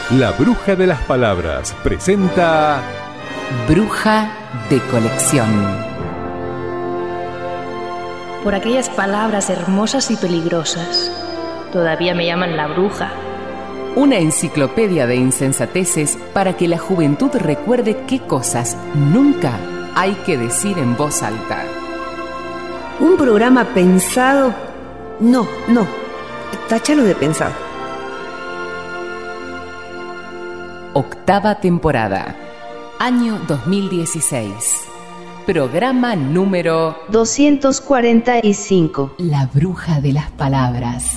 La Bruja de las Palabras presenta Bruja de Colección. Por aquellas palabras hermosas y peligrosas, todavía me llaman la bruja. Una enciclopedia de insensateces para que la juventud recuerde qué cosas nunca hay que decir en voz alta. Un programa pensado... No, táchalo de pensado. Octava temporada, año 2016. Programa número 245. La Bruja de las Palabras.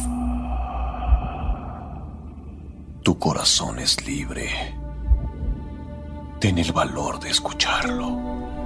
Tu corazón es libre. Ten el valor de escucharlo.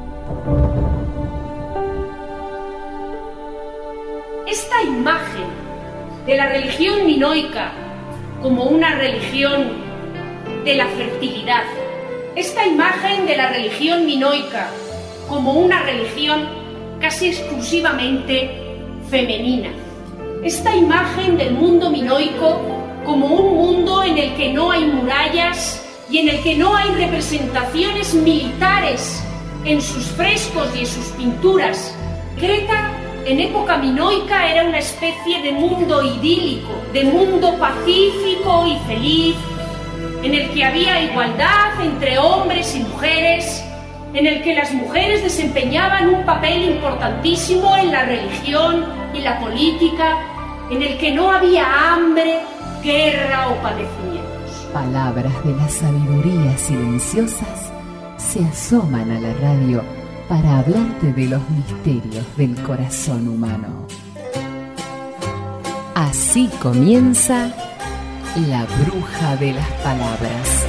Esta imagen de la religión minoica como una religión de la fertilidad, esta imagen de la religión minoica como una religión casi exclusivamente femenina, esta imagen del mundo minoico como un mundo en el que no hay murallas y en el que no hay representaciones militares en sus frescos y en sus pinturas. Creta, en época minoica, era una especie de mundo idílico, de mundo pacífico y feliz, en el que había igualdad entre hombres y mujeres, en el que las mujeres desempeñaban un papel importantísimo en la religión y la política, en el que no había hambre, guerra o padecimientos. Palabras de la sabiduría silenciosas se asoman a la radio para hablarte de los misterios del corazón humano. Así comienza La Bruja de las Palabras.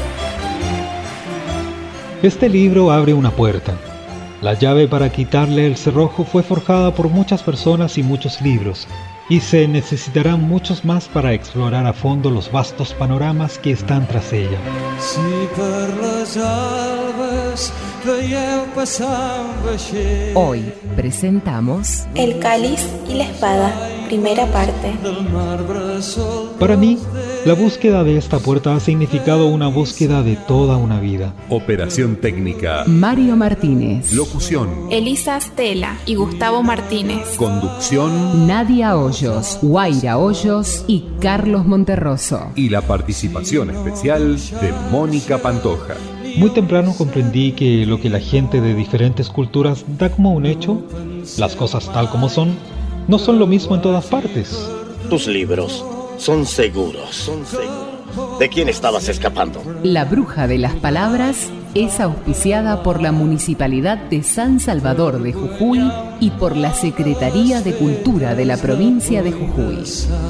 Este libro abre una puerta. La llave para quitarle el cerrojo fue forjada por muchas personas y muchos libros, y se necesitarán muchos más para explorar a fondo los vastos panoramas que están tras ella. Hoy presentamos El cáliz y la espada, primera parte. Para mí, la búsqueda de esta puerta ha significado una búsqueda de toda una vida. Operación técnica Mario Martínez. Locución Elisa Stella y Gustavo Martínez. Conducción Nadia Hoyos, Guaira Hoyos y Carlos Monterroso. y la participación especial de Mónica Pantoja. Muy temprano comprendí que lo que la gente de diferentes culturas da como un hecho, las cosas tal como son, no son lo mismo en todas partes. Tus libros son seguros. ¿De quién estabas escapando? La Bruja de las Palabras es auspiciada por la Municipalidad de San Salvador de Jujuy y por la Secretaría de Cultura de la provincia de Jujuy.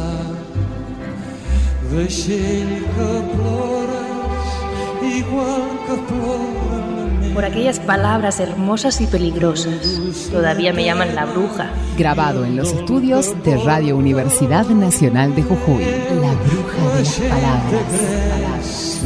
Por aquellas palabras hermosas y peligrosas, todavía me llaman la bruja. Grabado en los estudios de Radio Universidad Nacional de Jujuy. La Bruja de las Palabras.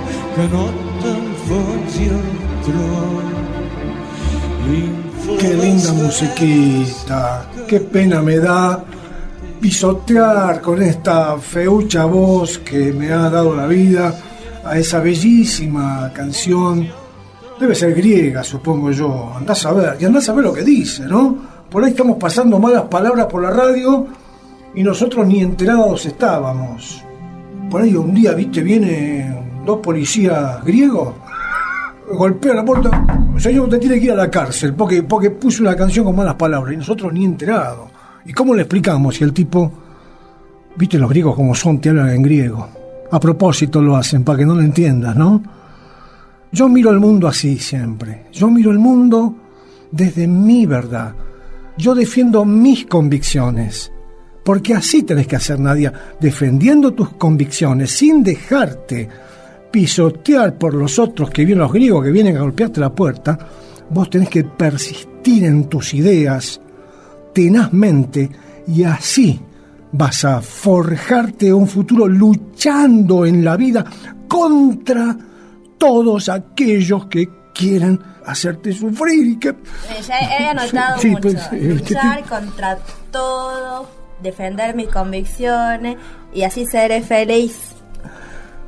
Qué linda musiquita. Qué pena me da pisotear con esta feucha voz que me ha dado la vida a esa bellísima canción. Debe ser griega, supongo yo. Andás a ver, y andás a ver lo que dice, ¿no? Por ahí estamos pasando malas palabras por la radio y nosotros ni enterados estábamos. Por ahí un día, viste, vienen dos policías griegos, golpean la puerta. Señor, usted tiene que ir a la cárcel porque puso una canción con malas palabras y nosotros ni enterados. ¿Y cómo le explicamos si el tipo, viste los griegos como son, te hablan en griego? A propósito lo hacen, para que no lo entiendas, ¿no? Yo miro el mundo así siempre. Yo miro el mundo desde mi verdad. Yo defiendo mis convicciones. Porque así tenés que hacer, Nadia, defendiendo tus convicciones, sin dejarte pisotear por los otros que vienen, los griegos que vienen a golpearte la puerta. Vos tenés que persistir en tus ideas tenazmente y así vas a forjarte un futuro luchando en la vida contra todos aquellos que quieren hacerte sufrir y que... Ya he anotado sí, mucho. pues, Luchar contra todo, defender mis convicciones y así seré feliz.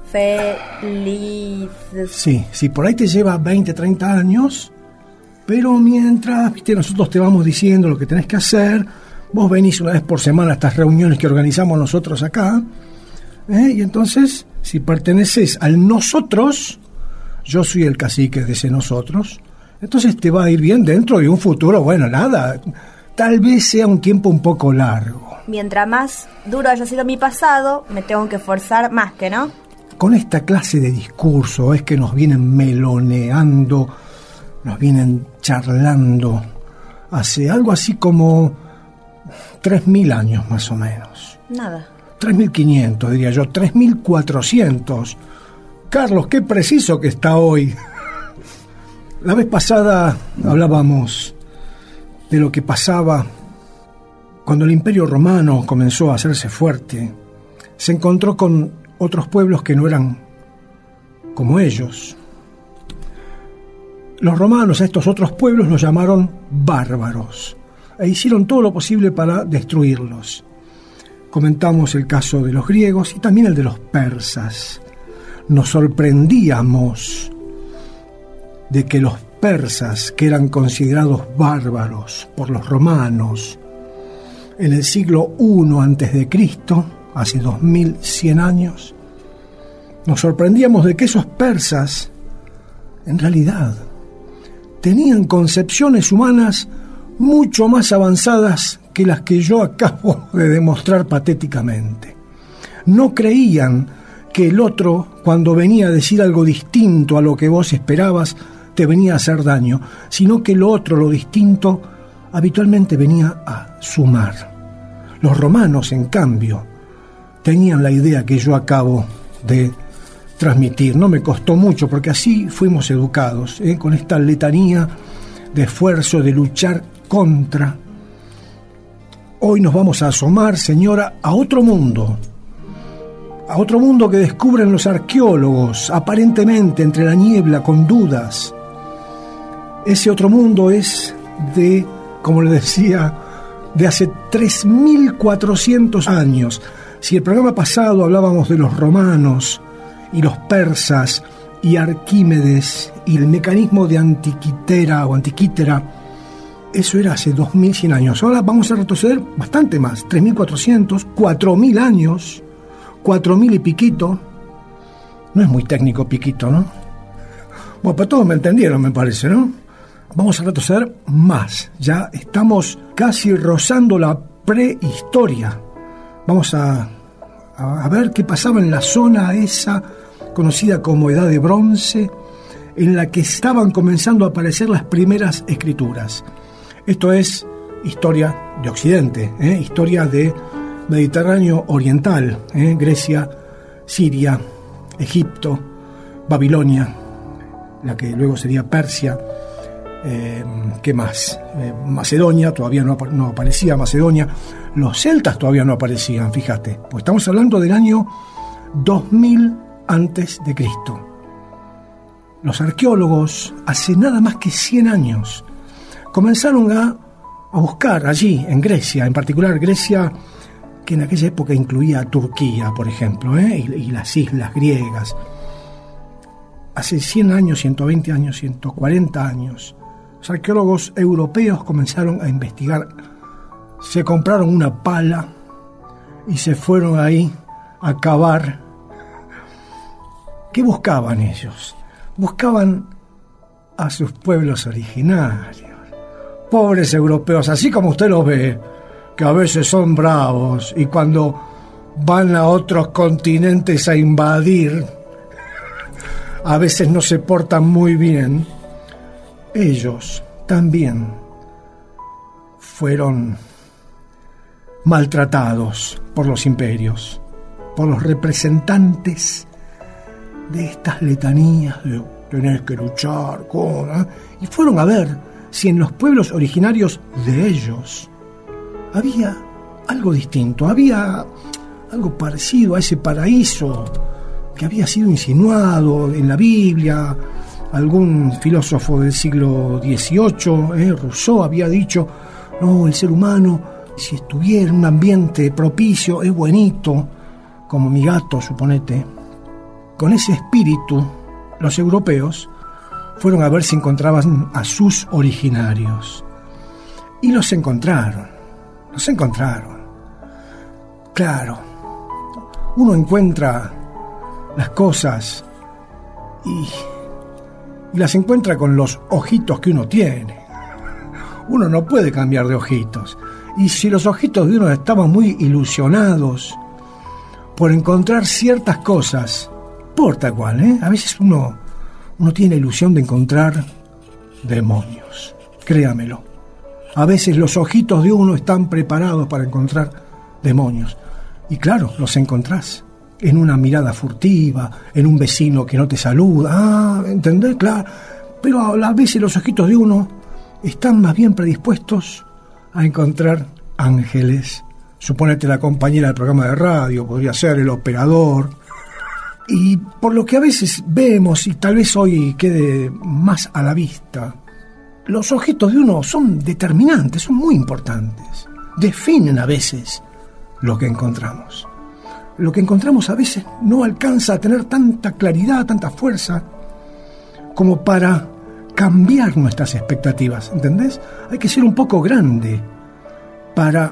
Feliz. Sí, por ahí te lleva 20, 30 años, pero mientras, viste, nosotros te vamos diciendo lo que tenés que hacer, vos venís una vez por semana a estas reuniones que organizamos nosotros acá, y entonces, si perteneces al nosotros, yo soy el cacique de ese nosotros, entonces te va a ir bien dentro de un futuro, bueno, nada, tal vez sea un tiempo un poco largo. Mientras más duro haya sido mi pasado, me tengo que esforzar más, ¿que no? Con esta clase de discurso es que nos vienen meloneando, nos vienen charlando hace algo así como 3.000 años más o menos. Nada. 3.500 diría yo, 3.400. Carlos, qué preciso que está hoy. La vez pasada hablábamos de lo que pasaba cuando el Imperio Romano comenzó a hacerse fuerte. Se encontró con otros pueblos que no eran como ellos. Los romanos a estos otros pueblos los llamaron bárbaros e hicieron todo lo posible para destruirlos. Comentamos el caso de los griegos y también el de los persas. Nos sorprendíamos de que los persas, que eran considerados bárbaros por los romanos en el siglo I a.C., hace 2100 años, nos sorprendíamos de que esos persas, en realidad, tenían concepciones humanas mucho más avanzadas que las que yo acabo de demostrar patéticamente. No creían que el otro, cuando venía a decir algo distinto a lo que vos esperabas, te venía a hacer daño, sino que lo otro, lo distinto, habitualmente venía a sumar. Los romanos, en cambio, tenían la idea que yo acabo de transmitir. No me costó mucho, porque así fuimos educados, con esta letanía de esfuerzo, de luchar contra. Hoy nos vamos a asomar, señora, a otro mundo que descubren los arqueólogos, aparentemente entre la niebla, con dudas. Ese otro mundo es de, como le decía, de hace 3.400 años. Si el programa pasado hablábamos de los romanos y los persas y Arquímedes y el mecanismo de Antiquitera, eso era hace 2.100 años. Ahora vamos a retroceder bastante más, 3.400, 4.000 años, 4.000 y piquito. No es muy técnico piquito, ¿no? Bueno, pues todos me entendieron, me parece, ¿no? Vamos a retroceder más. Ya estamos casi rozando la prehistoria. Vamos a ver qué pasaba en la zona esa conocida como Edad de Bronce, en la que estaban comenzando a aparecer las primeras escrituras. Esto es historia de Occidente, historia de Mediterráneo Oriental, Grecia, Siria, Egipto, Babilonia, la que luego sería Persia. ¿Qué más? Macedonia, todavía no aparecía Macedonia. Los celtas todavía no aparecían, fíjate, pues estamos hablando del año 2000 antes de Cristo. Los arqueólogos, hace nada más que 100 años, comenzaron a buscar allí, en Grecia, en particular Grecia, que en aquella época incluía a Turquía, por ejemplo, y las islas griegas. Hace 100 años, 120 años, 140 años, los arqueólogos europeos comenzaron a investigar. Se compraron una pala y se fueron ahí a cavar. ¿Qué buscaban ellos? Buscaban a sus pueblos originarios. Pobres europeos, así como usted los ve, que a veces son bravos y cuando van a otros continentes a invadir, a veces no se portan muy bien. Ellos también fueron maltratados por los imperios, por los representantes de estas letanías de tenés que luchar con, y fueron a ver si en los pueblos originarios de ellos había algo distinto, había algo parecido a ese paraíso que había sido insinuado en la Biblia. Algún filósofo del siglo XVIII, Rousseau, había dicho, no, el ser humano, si estuviera en un ambiente propicio, es buenito, como mi gato, suponete. con ese espíritu, los europeos fueron a ver si encontraban a sus originarios. Y los encontraron. Claro, uno encuentra las cosas y las encuentra con los ojitos que uno tiene. Uno no puede cambiar de ojitos. Y si los ojitos de uno estaban muy ilusionados por encontrar ciertas cosas, importa cuál, a veces uno tiene ilusión de encontrar demonios, créamelo. A veces los ojitos de uno están preparados para encontrar demonios. Y claro, los encontrás en una mirada furtiva, en un vecino que no te saluda. ¿Entendés? Claro. Pero a veces los ojitos de uno están más bien predispuestos a encontrar ángeles. Suponete la compañera del programa de radio, podría ser el operador. Y por lo que a veces vemos, y tal vez hoy quede más a la vista, los ojitos de uno son determinantes, son muy importantes. Definen a veces lo que encontramos. Lo que encontramos a veces no alcanza a tener tanta claridad, tanta fuerza, como para cambiar nuestras expectativas, ¿entendés? Hay que ser un poco grande para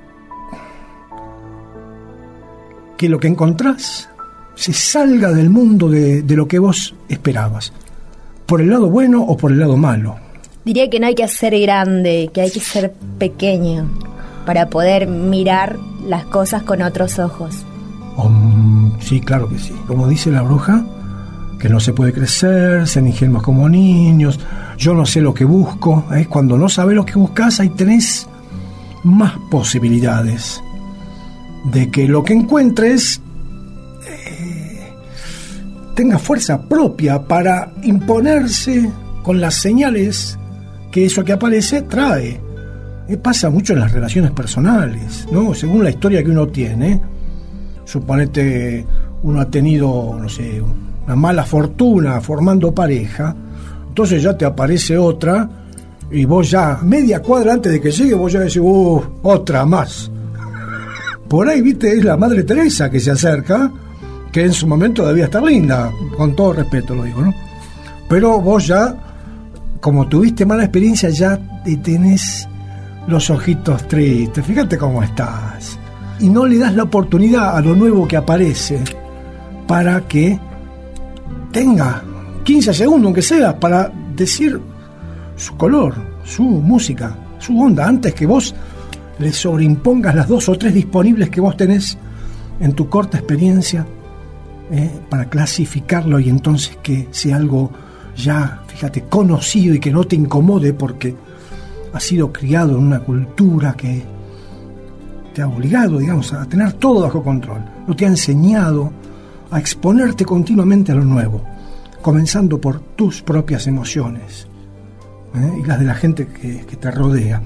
que lo que encontrás se salga del mundo de lo que vos esperabas, por el lado bueno o por el lado malo. Diría que no hay que ser grande, que hay que ser pequeño para poder mirar las cosas con otros ojos. Sí, claro que sí. Como dice la bruja, que no se puede crecer, ser ingenuos como niños. Yo no sé lo que busco. Cuando no sabes lo que buscas, ahí tenés más posibilidades de que lo que encuentres tenga fuerza propia para imponerse con las señales que eso que aparece trae. Pasa mucho en las relaciones personales, ¿no? Según la historia que uno tiene, suponete uno ha tenido, no sé, una mala fortuna formando pareja, entonces ya te aparece otra y vos ya, media cuadra antes de que llegue, vos ya decís, otra más. Por ahí, viste, es la Madre Teresa que se acerca, que en su momento debía estar linda, con todo respeto lo digo, ¿no? Pero vos ya, como tuviste mala experiencia, ya te tenés los ojitos tristes, fíjate cómo estás. Y no le das la oportunidad a lo nuevo que aparece para que tenga 15 segundos, aunque sea, para decir su color, su música, su onda, antes que vos le sobreimpongas las 2 o 3 disponibles que vos tenés en tu corta experiencia para clasificarlo y entonces que sea algo ya, fíjate, conocido y que no te incomode porque has sido criado en una cultura que te ha obligado, digamos, a tener todo bajo control. No te ha enseñado a exponerte continuamente a lo nuevo, comenzando por tus propias emociones y las de la gente que te rodea.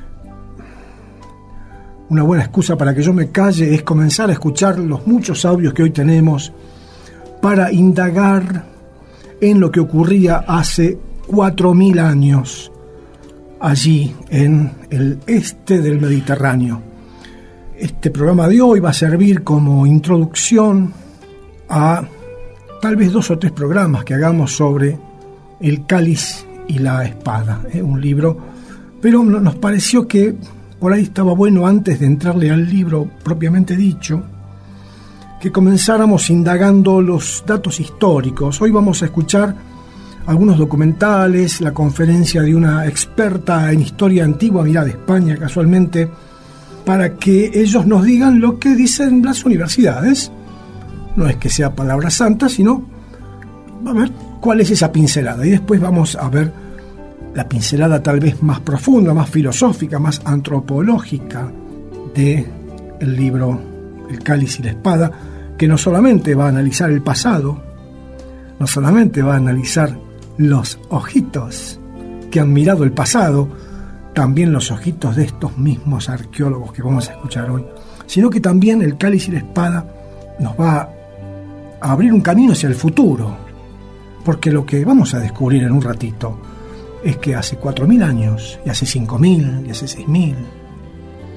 Una buena excusa para que yo me calle es comenzar a escuchar los muchos audios que hoy tenemos para indagar en lo que ocurría hace 4.000 años allí en el este del Mediterráneo. Este programa de hoy va a servir como introducción a tal vez 2 o 3 programas que hagamos sobre el cáliz y la espada, un libro, pero nos pareció que por ahí estaba bueno, antes de entrarle al libro propiamente dicho, que comenzáramos indagando los datos históricos. Hoy vamos a escuchar algunos documentales, la conferencia de una experta en historia antigua, mirá, de España casualmente, para que ellos nos digan lo que dicen las universidades. No es que sea palabra santa, sino a ver cuál es esa pincelada. Y después vamos a ver la pincelada tal vez más profunda, más filosófica, más antropológica del libro El cáliz y la espada, que no solamente va a analizar el pasado, no solamente va a analizar los ojitos que han mirado el pasado, también los ojitos de estos mismos arqueólogos que vamos a escuchar hoy, sino que también el cáliz y la espada nos va a abrir un camino hacia el futuro, porque lo que vamos a descubrir en un ratito es que hace 4.000 años, y hace 5.000, y hace 6.000,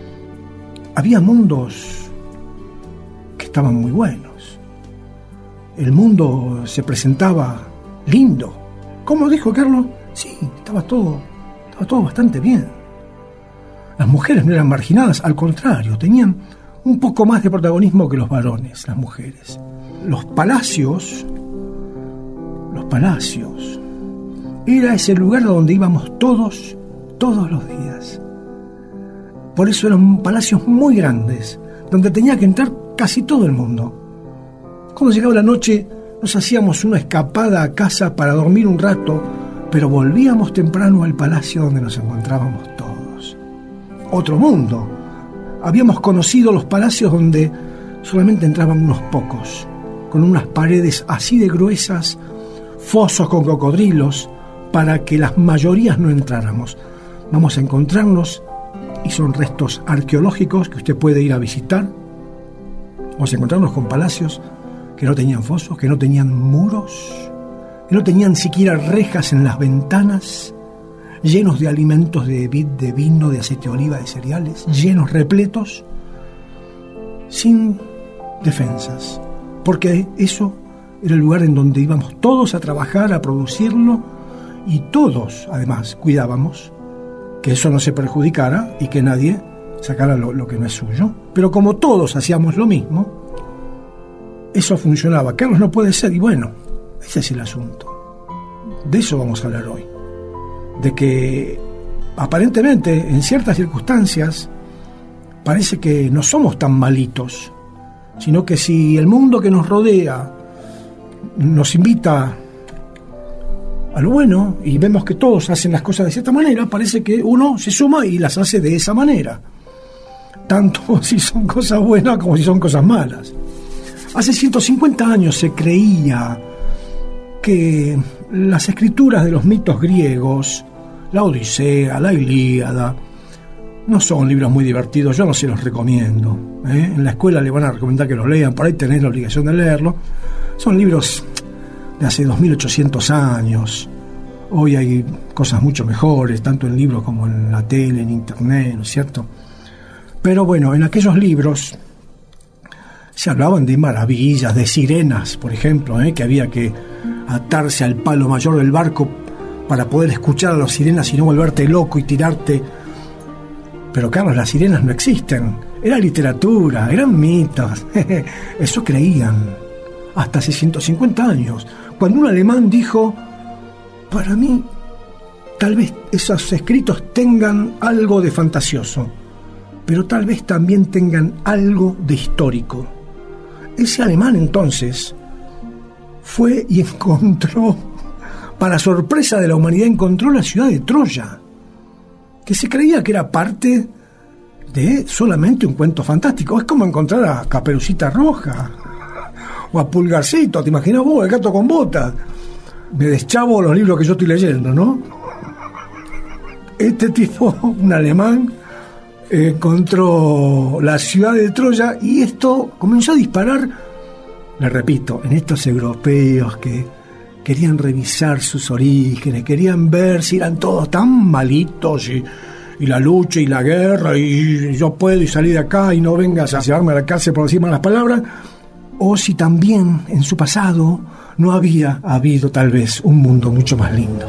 había mundos que estaban muy buenos. el mundo se presentaba lindo. ¿Cómo dijo Carlos? Sí, estaba todo bastante bien. Las mujeres no eran marginadas, al contrario, tenían un poco más de protagonismo que los varones, las mujeres. Los palacios, era ese lugar donde íbamos todos los días. Por eso eran palacios muy grandes, donde tenía que entrar casi todo el mundo. Cuando llegaba la noche, nos hacíamos una escapada a casa para dormir un rato, pero volvíamos temprano al palacio donde nos encontrábamos todos. Otro mundo. Habíamos conocido los palacios donde solamente entraban unos pocos, con unas paredes así de gruesas, fosos con cocodrilos, para que las mayorías no entráramos. Vamos a encontrarnos, y son restos arqueológicos que usted puede ir a visitar. Vamos a encontrarnos con palacios que no tenían fosos, que no tenían muros, que no tenían siquiera rejas en las ventanas, llenos de alimentos, de vid, de vino, de aceite de oliva, de cereales, llenos, repletos, sin defensas, porque eso era el lugar en donde íbamos todos a trabajar, a producirlo, y todos, además, cuidábamos que eso no se perjudicara y que nadie sacara lo que no es suyo. Pero como todos hacíamos lo mismo, eso funcionaba. Carlos no puede ser, y bueno, ese es el asunto. De eso vamos a hablar hoy. De que aparentemente en ciertas circunstancias parece que no somos tan malitos, sino que si el mundo que nos rodea nos invita a lo bueno y vemos que todos hacen las cosas de cierta manera, parece que uno se suma y las hace de esa manera, tanto si son cosas buenas como si son cosas malas. Hace 150 años se creía que las escrituras de los mitos griegos, la Odisea, la Ilíada, no son libros muy divertidos, yo no se los recomiendo. En la escuela le van a recomendar que los lean, por ahí tenés la obligación de leerlo. Son libros de hace 2800 años. Hoy hay cosas mucho mejores, tanto en libros como en la tele, en internet, ¿no es cierto? Pero bueno, en aquellos libros se hablaban de maravillas, de sirenas, por ejemplo, que había que atarse al palo mayor del barco para poder escuchar a las sirenas y no volverte loco y tirarte. Pero Carlos, las sirenas no existen. Era literatura, eran mitos. Eso creían hasta hace 150 años, cuando un alemán dijo: para mí, tal vez esos escritos tengan algo de fantasioso, pero tal vez también tengan algo de histórico. Ese alemán entonces fue y encontró, para sorpresa de la humanidad, encontró la ciudad de Troya, que se creía que era parte de solamente un cuento fantástico. Es como encontrar a Caperucita Roja o a Pulgarcito, ¿te imaginas vos, el gato con botas? Me deschavo los libros que yo estoy leyendo, ¿no? Este tipo, un alemán, encontró la ciudad de Troya y esto comenzó a disparar, le repito, en estos europeos que querían revisar sus orígenes, querían ver si eran todos tan malitos y la lucha y la guerra y yo puedo y salir de acá y no vengas a llevarme a la cárcel por decir malas palabras, o si también en su pasado no había habido tal vez un mundo mucho más lindo.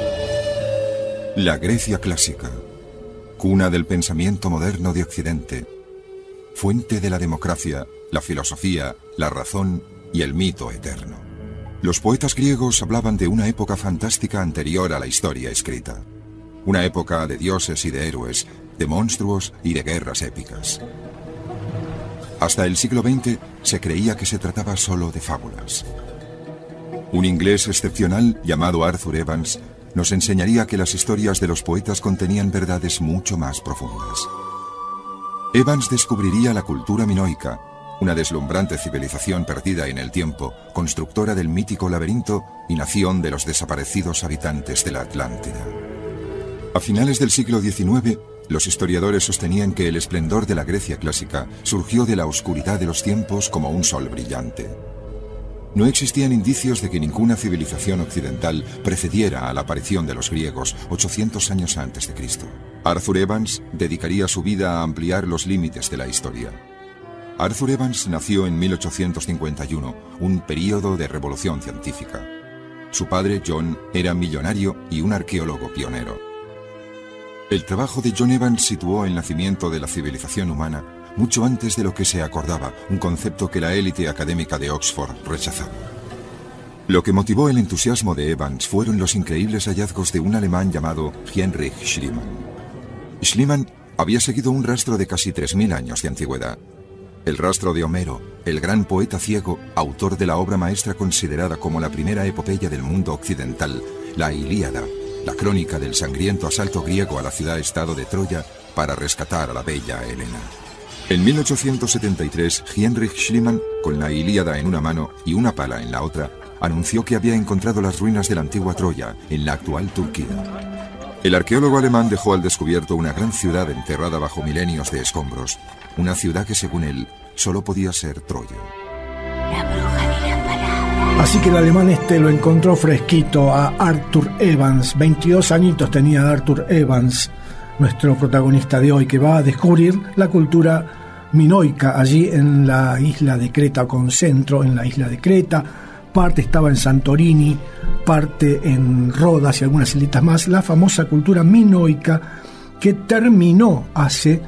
La Grecia clásica, cuna del pensamiento moderno de Occidente, fuente de la democracia, la filosofía, la razón y el mito eterno. Los poetas griegos hablaban de una época fantástica anterior a la historia escrita. Una época de dioses y de héroes, de monstruos y de guerras épicas. Hasta el siglo XX se creía que se trataba solo de fábulas. Un inglés excepcional llamado Arthur Evans nos enseñaría que las historias de los poetas contenían verdades mucho más profundas. Evans descubriría la cultura minoica, una deslumbrante civilización perdida en el tiempo, constructora del mítico laberinto y nación de los desaparecidos habitantes de la Atlántida. A finales del siglo XIX, los historiadores sostenían que el esplendor de la Grecia clásica surgió de la oscuridad de los tiempos como un sol brillante. No existían indicios de que ninguna civilización occidental precediera a la aparición de los griegos 800 años antes de Cristo. Arthur Evans dedicaría su vida a ampliar los límites de la historia. Arthur Evans nació en 1851, un período de revolución científica. Su padre, John, era millonario y un arqueólogo pionero. El trabajo de John Evans situó el nacimiento de la civilización humana mucho antes de lo que se acordaba, un concepto que la élite académica de Oxford rechazaba. Lo que motivó el entusiasmo de Evans fueron los increíbles hallazgos de un alemán llamado Heinrich Schliemann. Schliemann había seguido un rastro de casi 3000 años de antigüedad. El rastro de Homero, el gran poeta ciego, autor de la obra maestra considerada como la primera epopeya del mundo occidental, la Ilíada, la crónica del sangriento asalto griego a la ciudad-estado de Troya para rescatar a la bella Helena. En 1873, Heinrich Schliemann, con la Ilíada en una mano y una pala en la otra, anunció que había encontrado las ruinas de la antigua Troya, en la actual Turquía. El arqueólogo alemán dejó al descubierto una gran ciudad enterrada bajo milenios de escombros, una ciudad que, según él, solo podía ser Troya. La bruja de la palabra. Así que el alemán lo encontró fresquito a Arthur Evans. 22 añitos tenía Arthur Evans, nuestro protagonista de hoy, que va a descubrir la cultura minoica allí en la isla de Creta, con centro en la isla de Creta. Parte estaba en Santorini, parte en Rodas y algunas islitas más. La famosa cultura minoica que terminó hace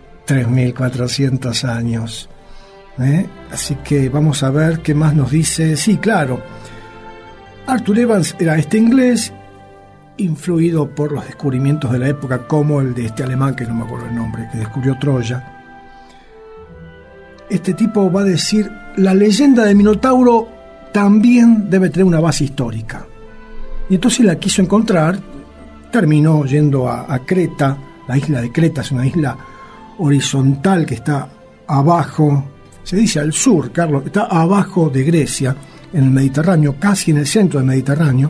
3.400 años. Así que vamos a ver qué más nos dice. Sí, claro, Arthur Evans era inglés, influido por los descubrimientos de la época, como el de este alemán, que no me acuerdo el nombre, que descubrió Troya. Este tipo va a decir: la leyenda de Minotauro también debe tener una base histórica. Y entonces la quiso encontrar, terminó yendo a Creta. La isla de Creta es una isla horizontal que está abajo, se dice al sur, Carlos, está abajo de Grecia, en el Mediterráneo, casi en el centro del Mediterráneo.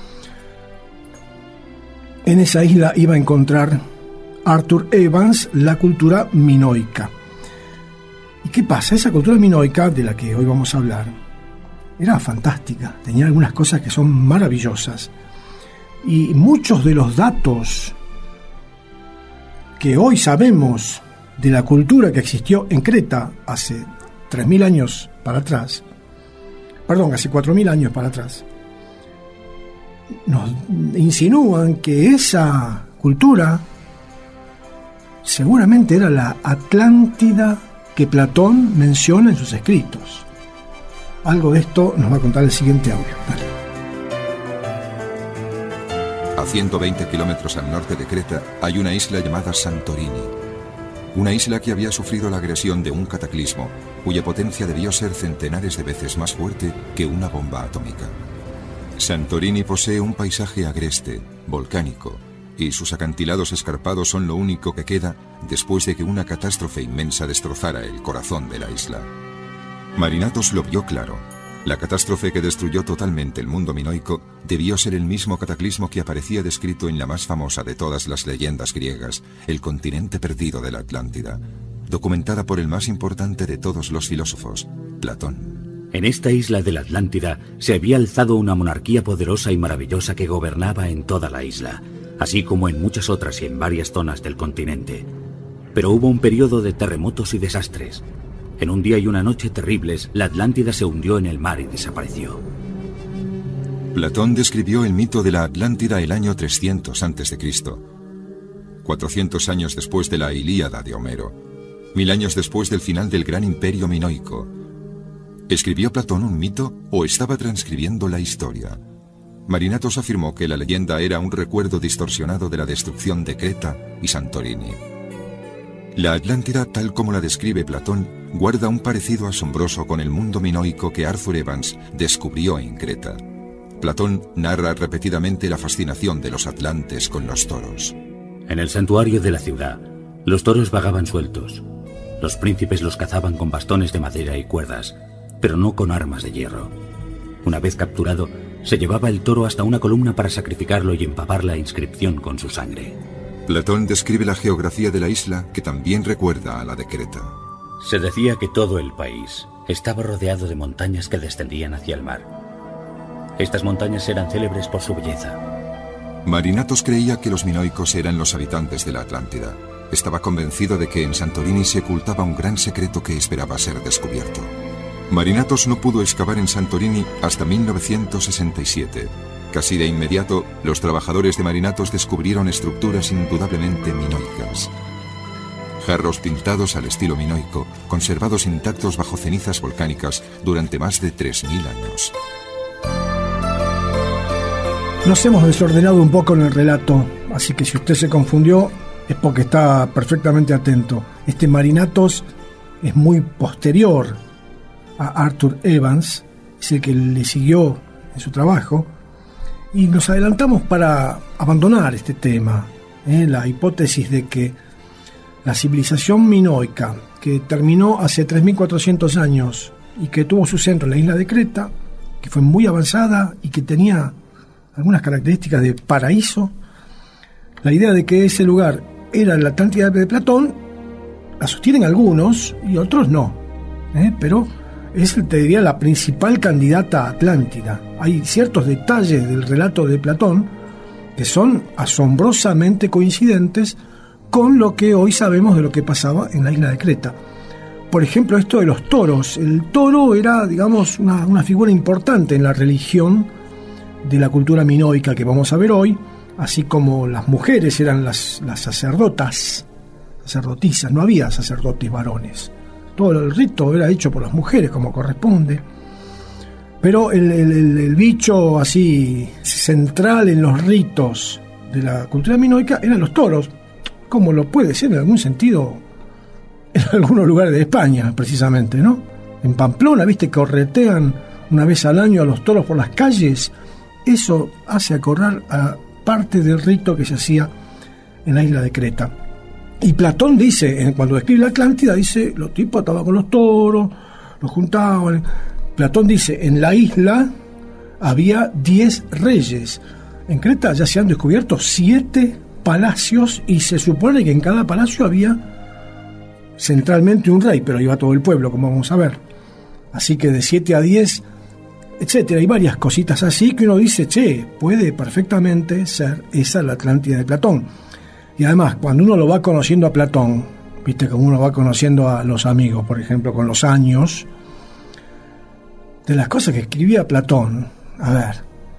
En esa isla iba a encontrar Arthur Evans la cultura minoica. ¿Y qué pasa? Esa cultura minoica, de la que hoy vamos a hablar, era fantástica, tenía algunas cosas que son maravillosas. Y muchos de los datos que hoy sabemos de la cultura que existió en Creta hace 3.000 años para atrás, hace 4.000 años para atrás, nos insinúan que esa cultura seguramente era la Atlántida que Platón menciona en sus escritos. Algo de esto nos va a contar el siguiente audio. Dale. A 120 kilómetros al norte de Creta hay una isla llamada Santorini. Una isla que había sufrido la agresión de un cataclismo, cuya potencia debió ser centenares de veces más fuerte que una bomba atómica. Santorini posee un paisaje agreste, volcánico, y sus acantilados escarpados son lo único que queda después de que una catástrofe inmensa destrozara el corazón de la isla. Marinatos lo vio claro. La catástrofe que destruyó totalmente el mundo minoico debió ser el mismo cataclismo que aparecía descrito en la más famosa de todas las leyendas griegas, el continente perdido de la Atlántida, documentada por el más importante de todos los filósofos, Platón. En esta isla de la Atlántida se había alzado una monarquía poderosa y maravillosa que gobernaba en toda la isla, así como en muchas otras y en varias zonas del continente. Pero hubo un periodo de terremotos y desastres. En un día y una noche terribles, la Atlántida se hundió en el mar y desapareció. Platón describió el mito de la Atlántida el año 300 a.C., 400 años después de la Ilíada de Homero, 1000 años después del final del gran imperio minoico. ¿Escribió Platón un mito o estaba transcribiendo la historia? Marinatos afirmó que la leyenda era un recuerdo distorsionado de la destrucción de Creta y Santorini. La Atlántida, tal como la describe Platón, guarda un parecido asombroso con el mundo minoico que Arthur Evans descubrió en Creta. Platón narra repetidamente la fascinación de los atlantes con los toros. En el santuario de la ciudad, los toros vagaban sueltos. Los príncipes los cazaban con bastones de madera y cuerdas, pero no con armas de hierro. Una vez capturado, se llevaba el toro hasta una columna para sacrificarlo y empapar la inscripción con su sangre. Platón describe la geografía de la isla, que también recuerda a la de Creta. Se decía que todo el país estaba rodeado de montañas que descendían hacia el mar. Estas montañas eran célebres por su belleza. Marinatos creía que los minoicos eran los habitantes de la Atlántida. estaba convencido de que en Santorini se ocultaba un gran secreto que esperaba ser descubierto. Marinatos no pudo excavar en Santorini hasta 1967. Casi de inmediato, los trabajadores de Marinatos descubrieron estructuras indudablemente minoicas. Jarros pintados al estilo minoico, conservados intactos bajo cenizas volcánicas durante más de 3.000 años. Nos hemos desordenado un poco en el relato, así que si usted se confundió es porque está perfectamente atento. Este Marinatos es muy posterior a Arthur Evans, es el que le siguió en su trabajo, y nos adelantamos para abandonar este tema, la hipótesis de que la civilización minoica, que terminó hace 3.400 años y que tuvo su centro en la isla de Creta, que fue muy avanzada y que tenía algunas características de paraíso, la idea de que ese lugar era la Atlántida de Platón la sostienen algunos y otros no, pero es, te diría, la principal candidata a Atlántida. Hay ciertos detalles del relato de Platón que son asombrosamente coincidentes con lo que hoy sabemos de lo que pasaba en la isla de Creta. Por ejemplo, esto de los toros. El toro era, digamos, una figura importante en la religión de la cultura minoica que vamos a ver hoy, así como las mujeres eran las sacerdotisas, no había sacerdotes varones. Todo el rito era hecho por las mujeres como corresponde, pero el bicho así central en los ritos de la cultura minoica eran los toros, como lo puede ser en algún sentido en algunos lugares de España, precisamente, ¿no? En Pamplona, viste, corretean una vez al año a los toros por las calles. Eso hace acordar a parte del rito que se hacía en la isla de Creta. Y Platón dice, cuando describe la Atlántida, dice, los tipos estaban con los toros, los juntaban. Platón dice, en la isla había 10 reyes. En Creta ya se han descubierto 7 palacios y se supone que en cada palacio había centralmente un rey, pero iba todo el pueblo, como vamos a ver. Así que de 7 a 10, etcétera, hay varias cositas así que uno dice, che, puede perfectamente ser esa la Atlántida de Platón. Y además, cuando uno lo va conociendo a Platón, viste, como uno va conociendo a los amigos, por ejemplo, con los años, de las cosas que escribía Platón, a ver,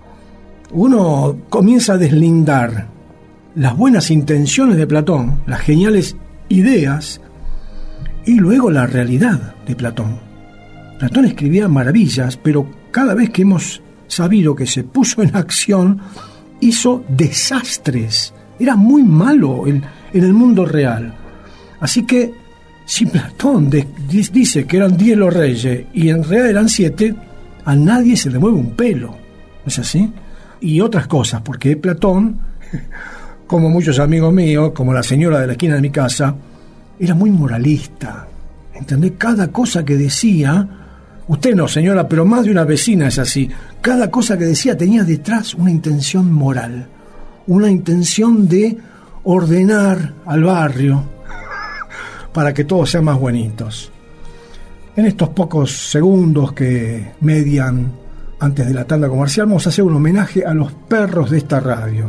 uno comienza a deslindar las buenas intenciones de Platón, las geniales ideas, y luego la realidad de Platón. Platón escribía maravillas, pero cada vez que hemos sabido que se puso en acción, hizo desastres. Era muy malo en el mundo real. Así que, si Platón dice que eran 10 los reyes y en realidad eran 7, a nadie se le mueve un pelo. ¿No es así? Y otras cosas, porque Platón, como muchos amigos míos, como la señora de la esquina de mi casa, era muy moralista. ¿Entendés? Cada cosa que decía, usted no, señora, pero más de una vecina es así, cada cosa que decía tenía detrás una intención moral, una intención de ordenar al barrio para que todos sean más bonitos. En estos pocos segundos que median antes de la tanda comercial, vamos a hacer un homenaje a los perros de esta radio,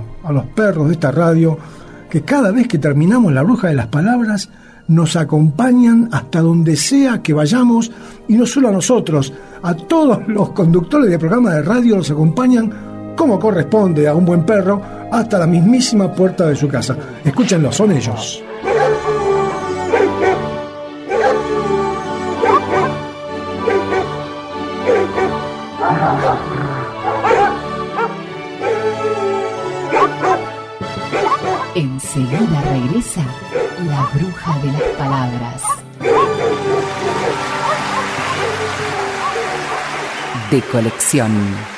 que cada vez que terminamos La Bruja de las Palabras nos acompañan hasta donde sea que vayamos, y no solo a nosotros, a todos los conductores de programas de radio nos acompañan como corresponde a un buen perro hasta la mismísima puerta de su casa. Escúchenlo, son ellos. Enseguida regresa La Bruja de las Palabras. De colección.